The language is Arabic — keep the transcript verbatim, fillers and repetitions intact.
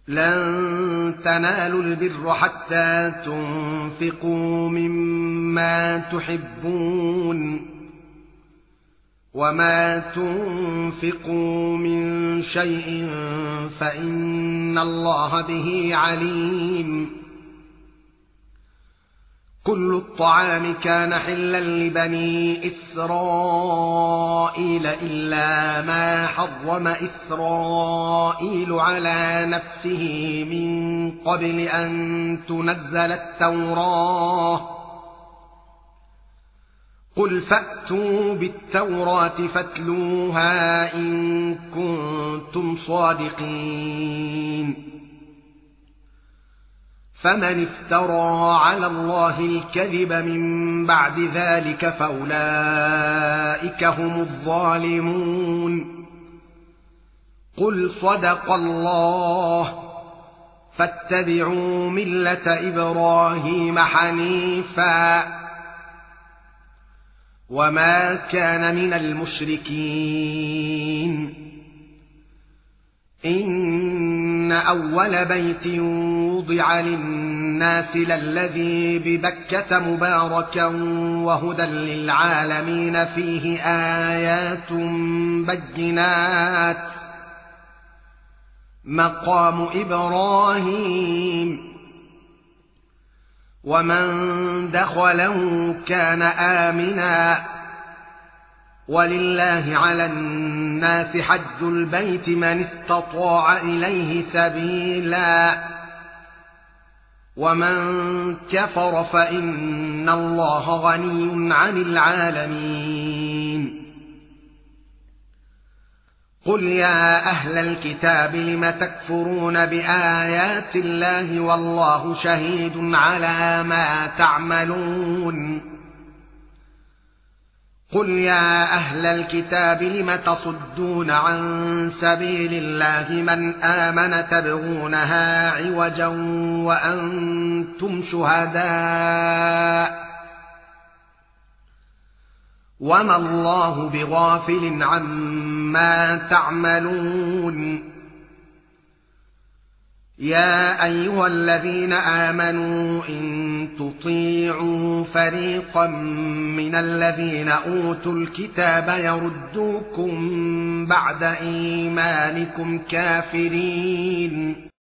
لن تنالوا البر حتى تنفقوا مما تحبون وما تنفقوا من شيء فإن الله به عليم. كل الطعام كان حلا لبني إسرائيل إلا ما حرم إسرائيل على نفسه من قبل أن تنزل التوراة. قل فأتوا بالتوراة فاتلوها إن كنتم صادقين. فمن افترى على الله الكذب من بعد ذلك فأولئك هم الظالمون. قل صدق الله فاتبعوا ملة إبراهيم حنيفا وما كان من المشركين. إن أول بيت وضع للناس للذي ببكة مباركا وهدى للعالمين فيه آيات بينات مقام إبراهيم ومن دخله كان آمنا. ولله على الناس حج البيت من استطاع إليه سبيلا ومن كفر فإن الله غني عن العالمين. قل يا أهل الكتاب لم تكفرون بآيات الله والله شهيد على ما تعملون. قل يا أهل الكتاب لم تصدون عن سبيل الله من آمن تبغونها عوجا وأنتم شهداء وما الله بغافل عما تعملون. يا أيها الذين آمنوا إن تطيعوا فريقا من الذين أوتوا الكتاب يردوكم بعد إيمانكم كافرين.